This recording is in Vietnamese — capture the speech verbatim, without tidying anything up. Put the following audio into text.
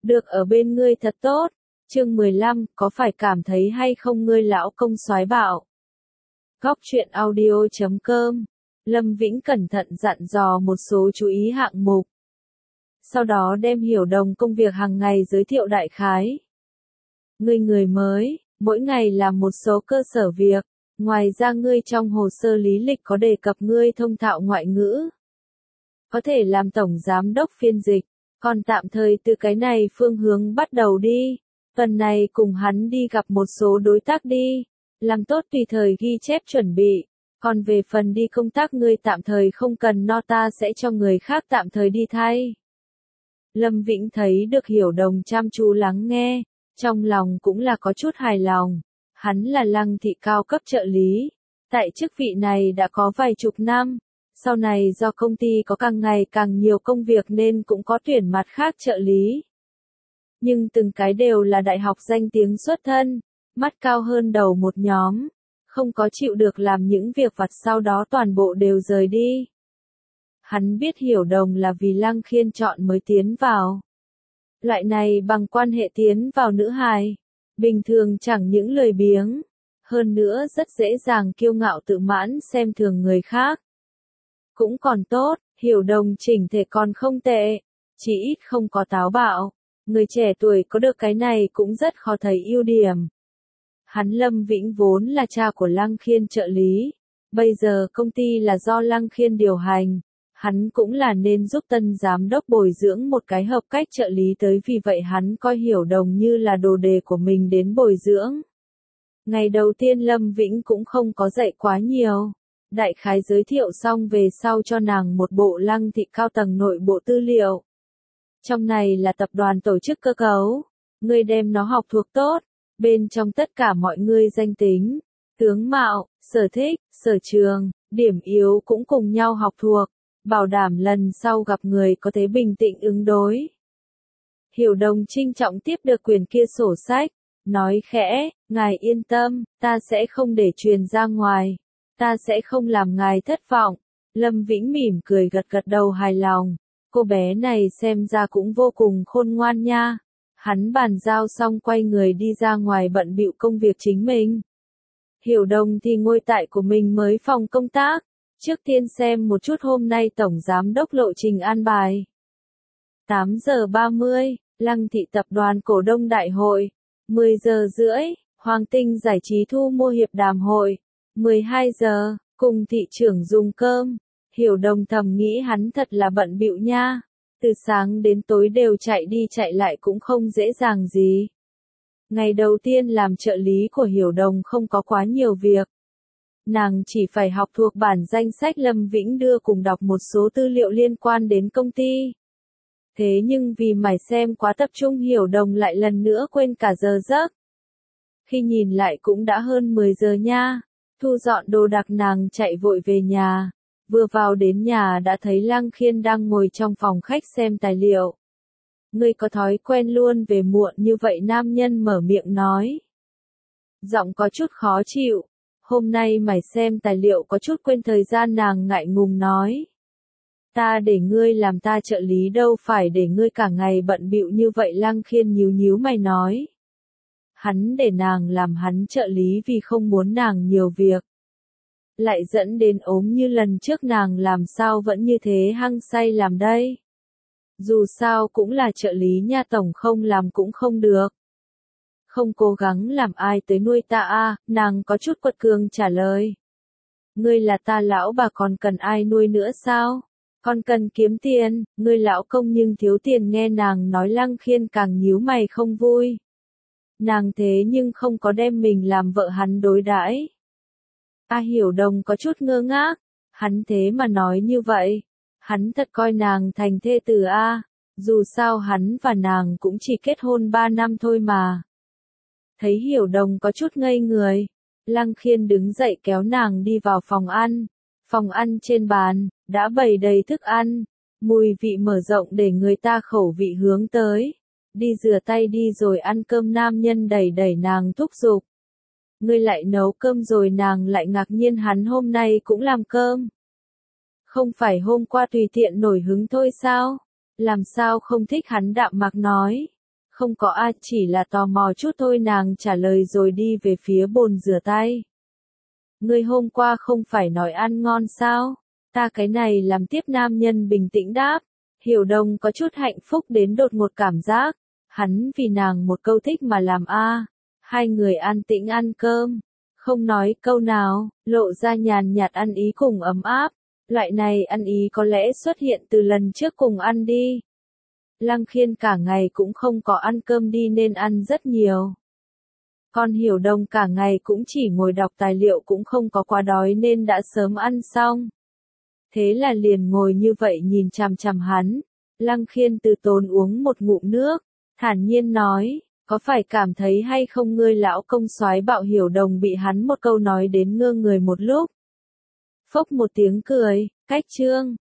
được ở bên ngươi thật tốt. Chương mười lăm, có phải cảm thấy hay không ngươi lão công soái bạo. Góc truyện audio chấm com. Lâm Vĩnh cẩn thận dặn dò một số chú ý hạng mục. Sau đó đem Hiểu Đồng công việc hàng ngày giới thiệu đại khái. Ngươi người mới, mỗi ngày làm một số cơ sở việc, ngoài ra ngươi trong hồ sơ lý lịch có đề cập ngươi thông thạo ngoại ngữ. Có thể làm tổng giám đốc phiên dịch, còn tạm thời từ cái này phương hướng bắt đầu đi. Tuần này cùng hắn đi gặp một số đối tác đi, làm tốt tùy thời ghi chép chuẩn bị, còn về phần đi công tác ngươi tạm thời không cần no ta sẽ cho người khác tạm thời đi thay. Lâm Vĩnh thấy được Hiểu Đồng chăm chú lắng nghe, trong lòng cũng là có chút hài lòng, hắn là Lăng thị cao cấp trợ lý, tại chức vị này đã có vài chục năm, sau này do công ty có càng ngày càng nhiều công việc nên cũng có tuyển mặt khác trợ lý. Nhưng từng cái đều là đại học danh tiếng xuất thân, mắt cao hơn đầu một nhóm, không có chịu được làm những việc vặt sau đó toàn bộ đều rời đi. Hắn biết Hiểu Đồng là vì Lăng Khiên chọn mới tiến vào. Loại này bằng quan hệ tiến vào nữ hài, bình thường chẳng những lười biếng, hơn nữa rất dễ dàng kiêu ngạo tự mãn xem thường người khác. Cũng còn tốt, Hiểu Đồng chỉnh thể còn không tệ, chỉ ít không có táo bạo. Người trẻ tuổi có được cái này cũng rất khó thấy ưu điểm. Hắn Lâm Vĩnh vốn là cha của Lăng Khiên trợ lý, bây giờ công ty là do Lăng Khiên điều hành, hắn cũng là nên giúp tân giám đốc bồi dưỡng một cái hợp cách trợ lý tới, vì vậy hắn coi Hiểu Đồng như là đồ đề của mình đến bồi dưỡng. Ngày đầu tiên Lâm Vĩnh cũng không có dạy quá nhiều, đại khái giới thiệu xong về sau cho nàng một bộ Lăng thị cao tầng nội bộ tư liệu. Trong này là tập đoàn tổ chức cơ cấu, ngươi đem nó học thuộc tốt, bên trong tất cả mọi người danh tính, tướng mạo, sở thích, sở trường, điểm yếu cũng cùng nhau học thuộc, bảo đảm lần sau gặp người có thể bình tĩnh ứng đối. Hiểu Đồng trinh trọng tiếp được quyền kia sổ sách, nói khẽ, ngài yên tâm, ta sẽ không để truyền ra ngoài, ta sẽ không làm ngài thất vọng. Lâm Vĩnh mỉm cười gật gật đầu hài lòng. Cô bé này xem ra cũng vô cùng khôn ngoan nha. Hắn bàn giao xong quay người đi ra ngoài bận bịu công việc chính mình. Hiểu Đồng thì ngồi tại của mình mới phòng công tác. Trước tiên xem một chút hôm nay tổng giám đốc lộ trình an bài. tám giờ ba mươi, Lăng thị tập đoàn cổ đông đại hội. mười giờ rưỡi, Hoàng Tinh giải trí thu mua hiệp đàm hội. mười hai giờ, cùng thị trưởng dùng cơm. Hiểu Đồng thầm nghĩ hắn thật là bận bịu nha, từ sáng đến tối đều chạy đi chạy lại cũng không dễ dàng gì. Ngày đầu tiên làm trợ lý của Hiểu Đồng không có quá nhiều việc. Nàng chỉ phải học thuộc bản danh sách Lâm Vĩnh đưa cùng đọc một số tư liệu liên quan đến công ty. Thế nhưng vì mải xem quá tập trung Hiểu Đồng lại lần nữa quên cả giờ giấc. Khi nhìn lại cũng đã hơn mười giờ nha, thu dọn đồ đạc nàng chạy vội về nhà. Vừa vào đến nhà đã thấy Lăng Khiên đang ngồi trong phòng khách xem tài liệu. Ngươi có thói quen luôn về muộn như vậy, nam nhân mở miệng nói. Giọng có chút khó chịu, hôm nay mày xem tài liệu có chút quên thời gian, nàng ngại ngùng nói. Ta để ngươi làm ta trợ lý đâu phải để ngươi cả ngày bận bịu như vậy, Lăng Khiên nhíu nhíu mày nói. Hắn để nàng làm hắn trợ lý vì không muốn nàng nhiều việc. Lại dẫn đến ốm như lần trước, nàng làm sao vẫn như thế hăng say làm đây. Dù sao cũng là trợ lý nha, tổng không làm cũng không được. Không cố gắng làm ai tới nuôi ta a, nàng có chút quật cường trả lời. Ngươi là ta lão bà còn cần ai nuôi nữa sao? Còn cần kiếm tiền, ngươi lão công nhưng thiếu tiền, nghe nàng nói Lăng Khiên càng nhíu mày không vui. Nàng thế nhưng không có đem mình làm vợ hắn đối đãi. A Hiểu Đồng có chút ngơ ngác, hắn thế mà nói như vậy, hắn thật coi nàng thành thê tử a, dù sao hắn và nàng cũng chỉ kết hôn ba năm thôi mà. Thấy Hiểu Đồng có chút ngây người, Lăng Khiên đứng dậy kéo nàng đi vào phòng ăn, phòng ăn trên bàn, đã bày đầy thức ăn, mùi vị mở rộng để người ta khẩu vị hướng tới, đi rửa tay đi rồi ăn cơm, nam nhân đẩy đẩy nàng thúc giục. Ngươi lại nấu cơm rồi, nàng lại ngạc nhiên hắn hôm nay cũng làm cơm. Không phải hôm qua tùy tiện nổi hứng thôi sao? Làm sao không thích, hắn đạm mạc nói. Không có a, chỉ là tò mò chút thôi, nàng trả lời rồi đi về phía bồn rửa tay. Ngươi hôm qua không phải nói ăn ngon sao? Ta cái này làm tiếp, nam nhân bình tĩnh đáp. Hiểu Đông có chút hạnh phúc đến đột ngột cảm giác. Hắn vì nàng một câu thích mà làm a. Hai người an tĩnh ăn cơm. Không nói câu nào, lộ ra nhàn nhạt ăn ý cùng ấm áp. Loại này ăn ý có lẽ xuất hiện từ lần trước cùng ăn đi. Lăng Khiên cả ngày cũng không có ăn cơm đi nên ăn rất nhiều. Còn Hiểu Đông cả ngày cũng chỉ ngồi đọc tài liệu cũng không có quá đói nên đã sớm ăn xong. Thế là liền ngồi như vậy nhìn chằm chằm hắn. Lăng Khiên từ tốn uống một ngụm nước, thản nhiên nói, có phải cảm thấy hay không ngươi lão công soái bạo? Hiểu Đông bị hắn một câu nói đến ngơ người một lúc. Phốc một tiếng cười, cách chương.